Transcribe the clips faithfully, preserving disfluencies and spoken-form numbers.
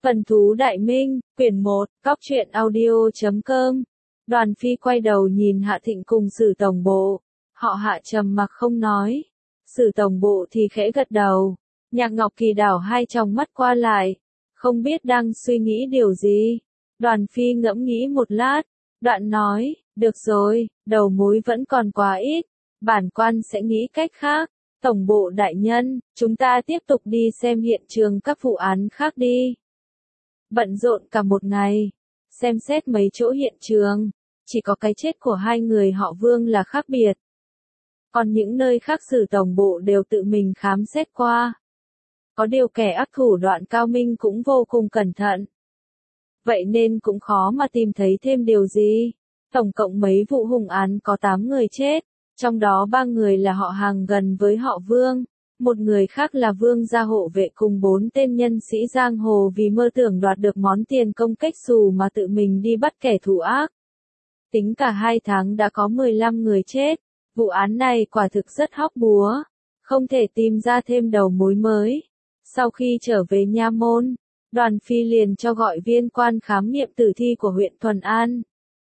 Vân Thú Đại Minh, quyển một, cóc truyện audio chấm com. Đoàn Phi quay đầu nhìn Hạ Thịnh cùng Sử tổng bộ. Họ Hạ trầm mặc không nói. Sử tổng bộ thì khẽ gật đầu. Nhạc Ngọc Kỳ đảo hai tròng mắt qua lại. Không biết đang suy nghĩ điều gì. Đoàn Phi ngẫm nghĩ một lát. Đoạn nói, được rồi, đầu mối vẫn còn quá ít. Bản quan sẽ nghĩ cách khác. Tổng bộ đại nhân, chúng ta tiếp tục đi xem hiện trường các vụ án khác đi. Bận rộn cả một ngày, xem xét mấy chỗ hiện trường, chỉ có cái chết của hai người họ Vương là khác biệt. Còn những nơi khác Sử tổng bộ đều tự mình khám xét qua. Có điều kẻ ác thủ đoạn cao minh cũng vô cùng cẩn thận. Vậy nên cũng khó mà tìm thấy thêm điều gì. Tổng cộng mấy vụ hung án có tám người chết, trong đó ba người là họ hàng gần với họ Vương. Một người khác là Vương gia hộ vệ cùng bốn tên nhân sĩ giang hồ vì mơ tưởng đoạt được món tiền công cách xù mà tự mình đi bắt kẻ thù ác. Tính cả hai tháng đã có mười lăm người chết. Vụ án này quả thực rất hóc búa, không thể tìm ra thêm đầu mối mới. Sau khi trở về nha môn, Đoàn Phi liền cho gọi viên quan khám nghiệm tử thi của huyện Thuần An.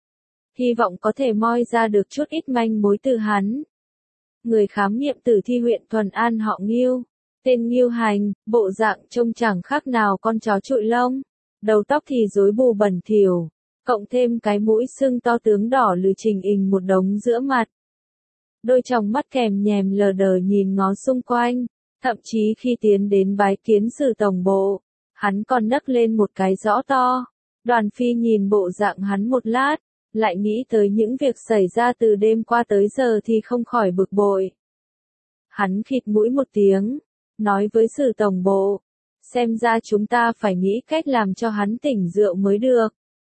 Hy vọng có thể moi ra được chút ít manh mối từ hắn. Người khám nghiệm tử thi huyện Thuần An họ Ngưu, tên Ngưu Hành, bộ dạng trông chẳng khác nào con chó trụi lông, đầu tóc thì rối bù bẩn thỉu, cộng thêm cái mũi sưng to tướng đỏ lừ trình ình một đống giữa mặt. Đôi tròng mắt kèm nhèm lờ đờ nhìn ngó xung quanh, thậm chí khi tiến đến bái kiến Sử tổng bộ, hắn còn nấc lên một cái rõ to. Đoàn Phi nhìn bộ dạng hắn một lát, lại nghĩ tới những việc xảy ra từ đêm qua tới giờ thì không khỏi bực bội. Hắn khịt mũi một tiếng, nói với Sử tổng bộ, xem ra chúng ta phải nghĩ cách làm cho hắn tỉnh rượu mới được.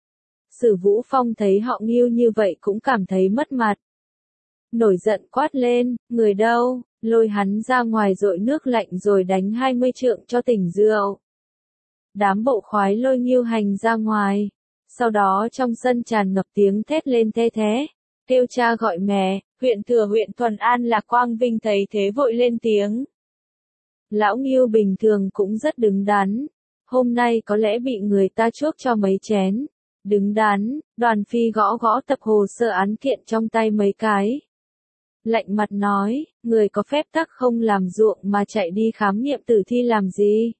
Sử Vũ Phong thấy họ Ngưu như vậy cũng cảm thấy mất mặt. Nổi giận quát lên, người đâu, lôi hắn ra ngoài dội nước lạnh rồi đánh hai mươi trượng cho tỉnh rượu. Đám bộ khoái lôi Ngưu Hành ra ngoài. Sau đó trong sân tràn ngập tiếng thét lên the thé, kêu cha gọi mẹ. Huyện thừa huyện Thuần An là Quang Vinh thấy thế vội lên tiếng. Lão Ngưu bình thường cũng rất đứng đắn, hôm nay có lẽ bị người ta chuốc cho mấy chén. Đứng đắn, Đoàn Phi gõ gõ tập hồ sơ án kiện trong tay mấy cái. Lạnh mặt nói, người có phép tắc không làm ruộng mà chạy đi khám nghiệm tử thi làm gì?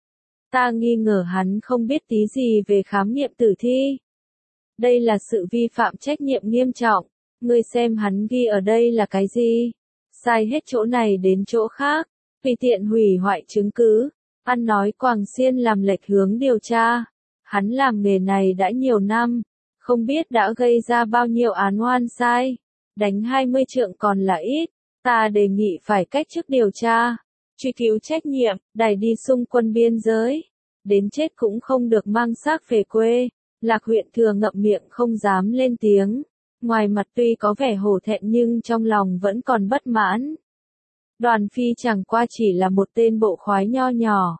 Ta nghi ngờ hắn không biết tí gì về khám nghiệm tử thi. Đây là sự vi phạm trách nhiệm nghiêm trọng. Ngươi xem hắn ghi ở đây là cái gì? Sai hết chỗ này đến chỗ khác, tùy tiện hủy hoại chứng cứ, ăn nói quàng xiên làm lệch hướng điều tra. Hắn làm nghề này đã nhiều năm, không biết đã gây ra bao nhiêu án oan sai. Đánh hai mươi trượng còn là ít, ta đề nghị phải cách chức điều tra, truy cứu trách nhiệm, đày đi xung quân biên giới. Đến chết cũng không được mang xác về quê. Lạc huyện thừa ngậm miệng không dám lên tiếng. Ngoài mặt tuy có vẻ hổ thẹn nhưng trong lòng vẫn còn bất mãn. Đoàn Phi chẳng qua chỉ là một tên bộ khoái nho nhỏ.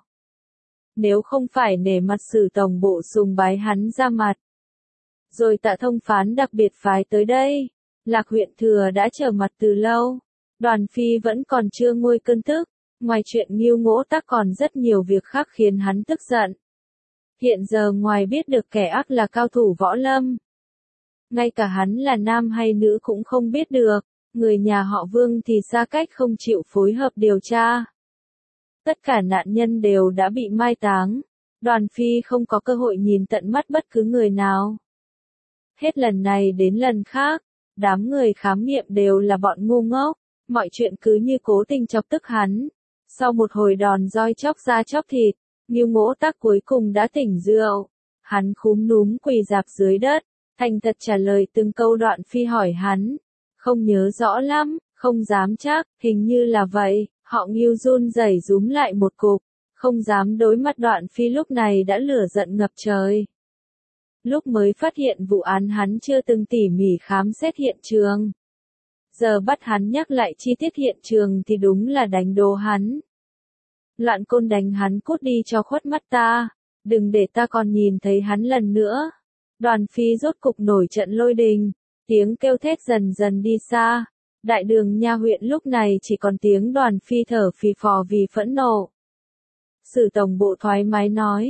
Nếu không phải nể mặt Sử tổng bộ sùng bái hắn ra mặt, rồi Tạ thông phán đặc biệt phái tới đây, Lạc huyện thừa đã trở mặt từ lâu. Đoàn Phi vẫn còn chưa nguôi cơn tức. Ngoài chuyện Ngưu Ngỗ Tắc còn rất nhiều việc khác khiến hắn tức giận. Hiện giờ ngoài biết được kẻ ác là cao thủ võ lâm, ngay cả hắn là nam hay nữ cũng không biết được. Người nhà họ Vương thì xa cách không chịu phối hợp điều tra. Tất cả nạn nhân đều đã bị mai táng. Đoàn Phi không có cơ hội nhìn tận mắt bất cứ người nào. Hết lần này đến lần khác, đám người khám nghiệm đều là bọn ngu ngốc. Mọi chuyện cứ như cố tình chọc tức hắn. Sau một hồi đòn roi chóc da chóc thịt, Ngưu Ngỗ Tắc cuối cùng đã tỉnh rượu. Hắn khúm núm quỳ rạp dưới đất, thành thật trả lời từng câu Đoàn Phi hỏi hắn. Không nhớ rõ lắm, không dám chắc, hình như là vậy. Họ Ngưu run rẩy rúm lại một cục, không dám đối mặt. Đoàn Phi lúc này đã lửa giận ngập trời. Lúc mới phát hiện vụ án hắn chưa từng tỉ mỉ khám xét hiện trường. Giờ bắt hắn nhắc lại chi tiết hiện trường thì đúng là đánh đố hắn. Loạn côn đánh hắn cút đi cho khuất mắt ta, đừng để ta còn nhìn thấy hắn lần nữa. Đoàn Phi rốt cục nổi trận lôi đình, tiếng kêu thét dần dần đi xa. Đại đường nha huyện lúc này chỉ còn tiếng Đoàn Phi thở phì phò vì phẫn nộ. Sử tổng bộ thoải mái nói,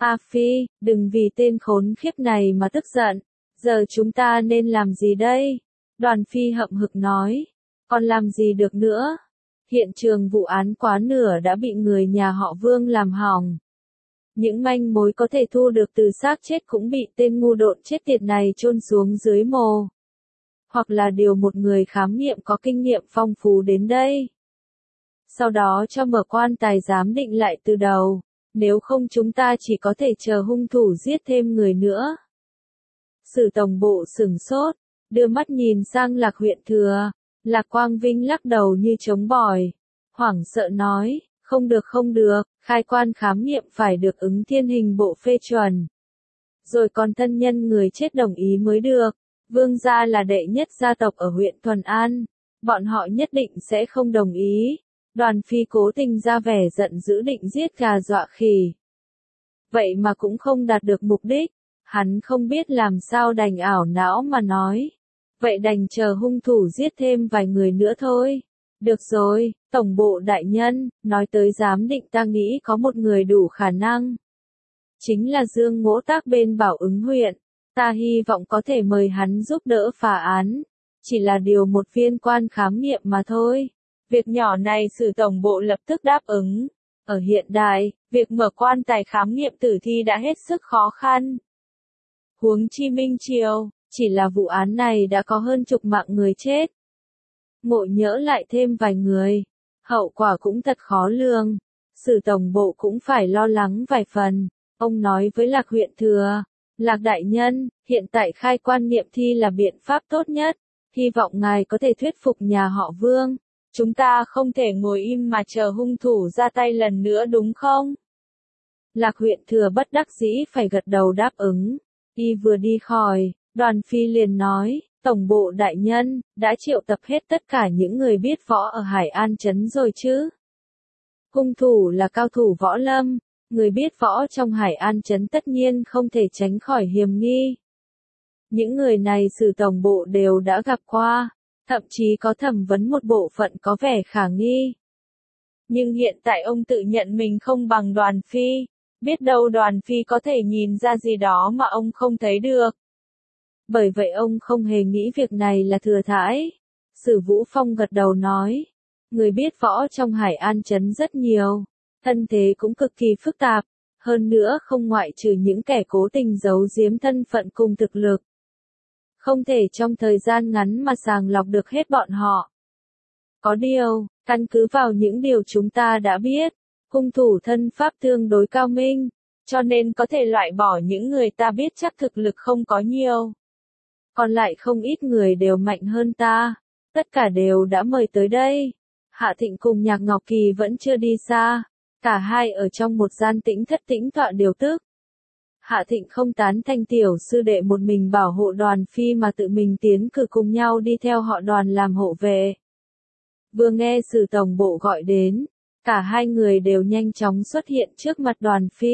A Phi, đừng vì tên khốn khiếp này mà tức giận. Giờ chúng ta nên làm gì đây? Đoàn Phi hậm hực nói. Còn làm gì được nữa? Hiện trường vụ án quá nửa đã bị người nhà họ Vương làm hỏng. Những manh mối có thể thu được từ xác chết cũng bị tên ngu độn chết tiệt này chôn xuống dưới mồ. Hoặc là điều một người khám nghiệm có kinh nghiệm phong phú đến đây. Sau đó cho mở quan tài giám định lại từ đầu. Nếu không chúng ta chỉ có thể chờ hung thủ giết thêm người nữa. Sử tổng bộ sửng sốt, đưa mắt nhìn sang Lạc huyện thừa. Lạc Quang Vinh lắc đầu như trống bỏi. Hoảng sợ nói, không được không được, khai quan khám nghiệm phải được ứng thiên hình bộ phê chuẩn. Rồi còn thân nhân người chết đồng ý mới được. Vương gia là đệ nhất gia tộc ở huyện Thuần An. Bọn họ nhất định sẽ không đồng ý. Đoàn Phi cố tình ra vẻ giận dữ định giết gà dọa khỉ. Vậy mà cũng không đạt được mục đích. Hắn không biết làm sao đành ảo não mà nói. Vậy đành chờ hung thủ giết thêm vài người nữa thôi. Được rồi, tổng bộ đại nhân, nói tới giám định ta nghĩ có một người đủ khả năng. Chính là Dương Ngỗ Tác bên Bảo Ứng huyện. Ta hy vọng có thể mời hắn giúp đỡ phá án. Chỉ là điều một viên quan khám nghiệm mà thôi. Việc nhỏ này Sử tổng bộ lập tức đáp ứng. Ở hiện đại, việc mở quan tài khám nghiệm tử thi đã hết sức khó khăn. Huống chi Minh Triều, chỉ là vụ án này đã có hơn chục mạng người chết. Ngộ nhỡ lại thêm vài người, hậu quả cũng thật khó lường. Sử tổng bộ cũng phải lo lắng vài phần. Ông nói với Lạc huyện thừa, Lạc đại nhân, hiện tại khai quan nghiệm thi là biện pháp tốt nhất. Hy vọng ngài có thể thuyết phục nhà họ Vương. Chúng ta không thể ngồi im mà chờ hung thủ ra tay lần nữa đúng không? Lạc huyện thừa bất đắc dĩ phải gật đầu đáp ứng. Y vừa đi khỏi, Đoàn Phi liền nói, tổng bộ đại nhân, đã triệu tập hết tất cả những người biết võ ở Hải An Trấn rồi chứ? Hung thủ là cao thủ võ lâm, người biết võ trong Hải An Trấn tất nhiên không thể tránh khỏi hiểm nghi. Những người này Sử tổng bộ đều đã gặp qua, thậm chí có thẩm vấn một bộ phận có vẻ khả nghi. Nhưng hiện tại ông tự nhận mình không bằng Đoàn Phi, biết đâu Đoàn Phi có thể nhìn ra gì đó mà ông không thấy được. Bởi vậy ông không hề nghĩ việc này là thừa thãi. Sử Vũ Phong gật đầu nói, người biết võ trong Hải An Trấn rất nhiều, thân thế cũng cực kỳ phức tạp, hơn nữa không ngoại trừ những kẻ cố tình giấu giếm thân phận cùng thực lực. Không thể trong thời gian ngắn mà sàng lọc được hết bọn họ. Có điều, căn cứ vào những điều chúng ta đã biết, hung thủ thân pháp tương đối cao minh, cho nên có thể loại bỏ những người ta biết chắc thực lực không có nhiều. Còn lại không ít người đều mạnh hơn ta, tất cả đều đã mời tới đây. Hạ Thịnh cùng Nhạc Ngọc Kỳ vẫn chưa đi xa, cả hai ở trong một gian tĩnh thất tĩnh tọa điều tức. Hạ Thịnh không tán thành tiểu sư đệ một mình bảo hộ Đoàn Phi mà tự mình tiến cử cùng nhau đi theo họ Đoàn làm hộ vệ. Vừa nghe Sử tổng bộ gọi đến, cả hai người đều nhanh chóng xuất hiện trước mặt Đoàn Phi.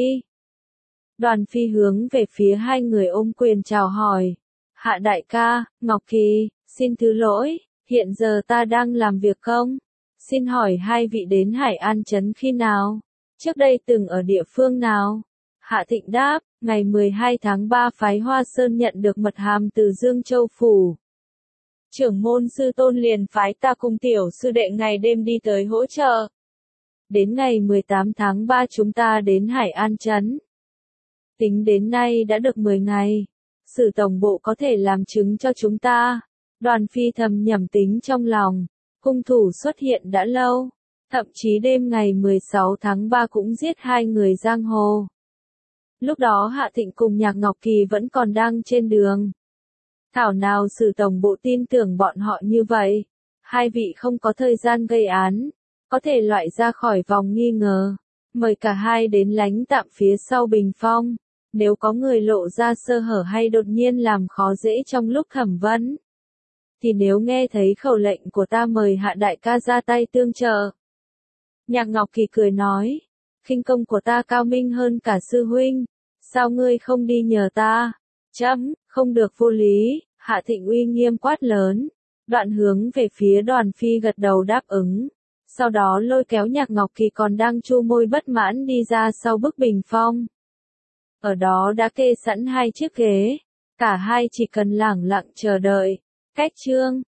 Đoàn Phi hướng về phía hai người ôm quyền chào hỏi. Hạ đại ca, Ngọc Kỳ, xin thứ lỗi, hiện giờ ta đang làm việc công. Xin hỏi hai vị đến Hải An Trấn khi nào? Trước đây từng ở địa phương nào? Hạ Thịnh đáp, ngày mười hai tháng ba phái Hoa Sơn nhận được mật hàm từ Dương Châu Phủ. Trưởng môn sư tôn liền phái ta cùng tiểu sư đệ ngày đêm đi tới hỗ trợ. Đến ngày mười tám tháng ba chúng ta đến Hải An Trấn. Tính đến nay đã được mười ngày. Sử tổng bộ có thể làm chứng cho chúng ta. Đoàn Phi thầm nhẩm tính trong lòng. Hung thủ xuất hiện đã lâu. Thậm chí đêm ngày mười sáu tháng ba cũng giết hai người giang hồ. Lúc đó Hạ Thịnh cùng Nhạc Ngọc Kỳ vẫn còn đang trên đường. Thảo nào Sử tổng bộ tin tưởng bọn họ như vậy. Hai vị không có thời gian gây án, có thể loại ra khỏi vòng nghi ngờ. Mời cả hai đến lánh tạm phía sau bình phong. Nếu có người lộ ra sơ hở hay đột nhiên làm khó dễ trong lúc thẩm vấn, thì nếu nghe thấy khẩu lệnh của ta mời Hạ đại ca ra tay tương trợ. Nhạc Ngọc Kỳ cười nói, khinh công của ta cao minh hơn cả sư huynh, sao ngươi không đi nhờ ta? Chấm, không được vô lý. Hạ Thịnh uy nghiêm quát lớn, đoạn hướng về phía Đoàn Phi gật đầu đáp ứng. Sau đó lôi kéo Nhạc Ngọc Kỳ còn đang chu môi bất mãn đi ra sau bức bình phong. Ở đó đã kê sẵn hai chiếc ghế, cả hai chỉ cần lẳng lặng chờ đợi. Cách chương